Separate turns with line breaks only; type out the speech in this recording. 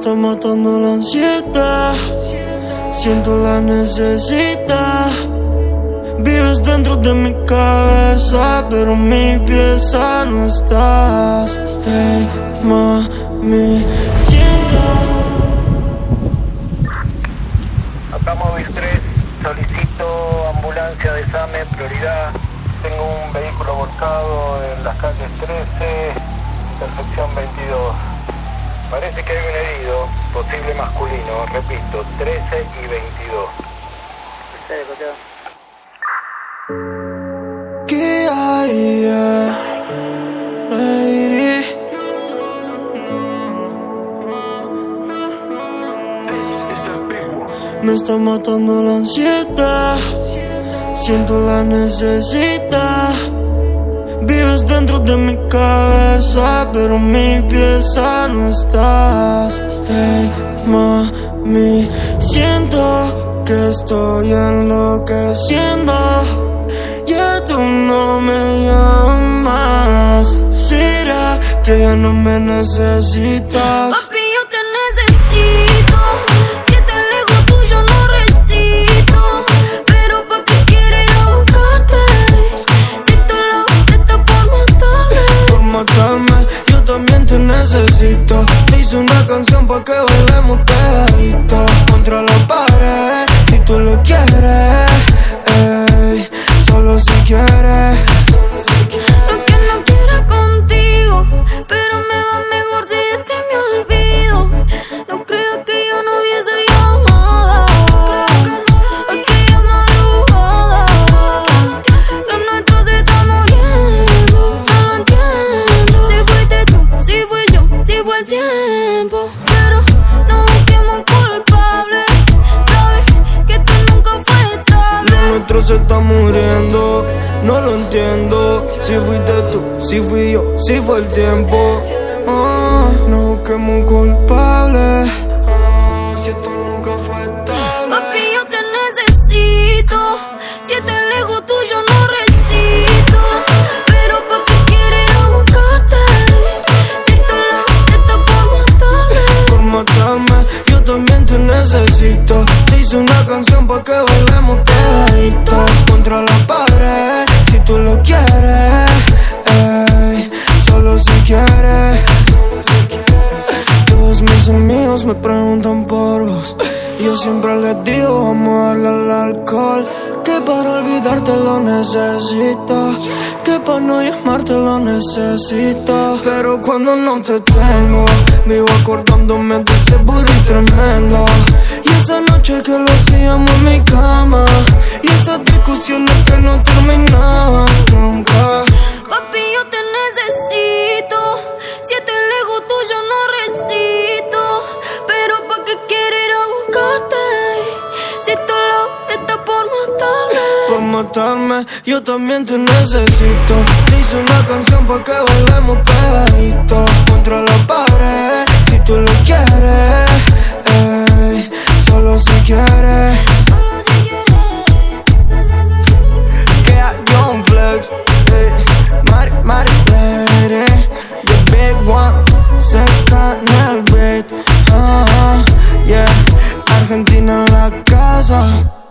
está matando la ansiedad, siento la necesidad. Vives dentro de mi cabeza, pero en mi pieza no estás. Hey, mami, siento.
Acá móvil 3, solicito ambulancia de SAME, prioridad. Tengo un vehículo volcado en las calles 13, intersección 22. Parece que hay un herido, posible masculino, repito, 13 y 22.
¿Qué hay, lady? Me está matando la ansiedad, siento la necesidad. Vives dentro de mi cabeza, pero en mi pieza no estás. Hey, mami, siento que estoy enloqueciendo. Ya tú no me llamas. ¿Será que ya no me necesitas?
Papi, yo te necesito. Si estás lejos tuyo no resisto. Pero ¿pa' qué quieres ir a buscarte? Si tú lo estás por matarme.
Por matarme, yo también te necesito. Te hice una canción pa' que bailemos pegadito contra la pared, si tú lo quieres, ey, solo si quieres.
No que no quiera contigo, pero me va mejor si de ti me olvido. No creo que yo no hubiese llamada aquella madrugada. Lo nuestro se está muriendo, no lo entiendo. Si fuiste tú, si fui yo, si fue el tiempo. Pero no busquemos culpable, sabes que esto nunca fue estable.
Lo nuestro se está muriendo, no lo entiendo. Si fuiste tú, si fui yo, si fue el tiempo. No busquemos un culpable. Si esto nunca fue estable.
Papi, yo te necesito. Si estás lejos tuyo no resisto. Pero ¿pa' qué quieres ir a buscarte? Si tú lo estás por matarme.
Por matarme, yo también te necesito. Te hice una canción pa' que bailemos pegadito contra la pared, si tú lo quieres, ey, solo si quieres. Todos mis amigos me preguntan por vos. Yo siempre les digo, vamos a darle al alcohol. Que para olvidarte lo necesito, que para no llamarte lo necesito. Pero cuando no te tengo, vivo acordándome de ese booty tremendo. Y esa noche que lo hacíamos en mi cama, y esas discusiones que no terminaban nunca.
Papi, yo te necesito. Si estás lejos tuyo no resisto. Pero ¿pa' qué quieres ir a buscarte? Si tú lo estás por matarme.
Por matarme, yo también te necesito. Te hice una canción pa' que bailemos pegadito contra la pared, si tú lo quieres, ey, solo si quieres. Que a John Flex, Mari Lady, the big one, seca en el beat, yeah, Argentina en la casa.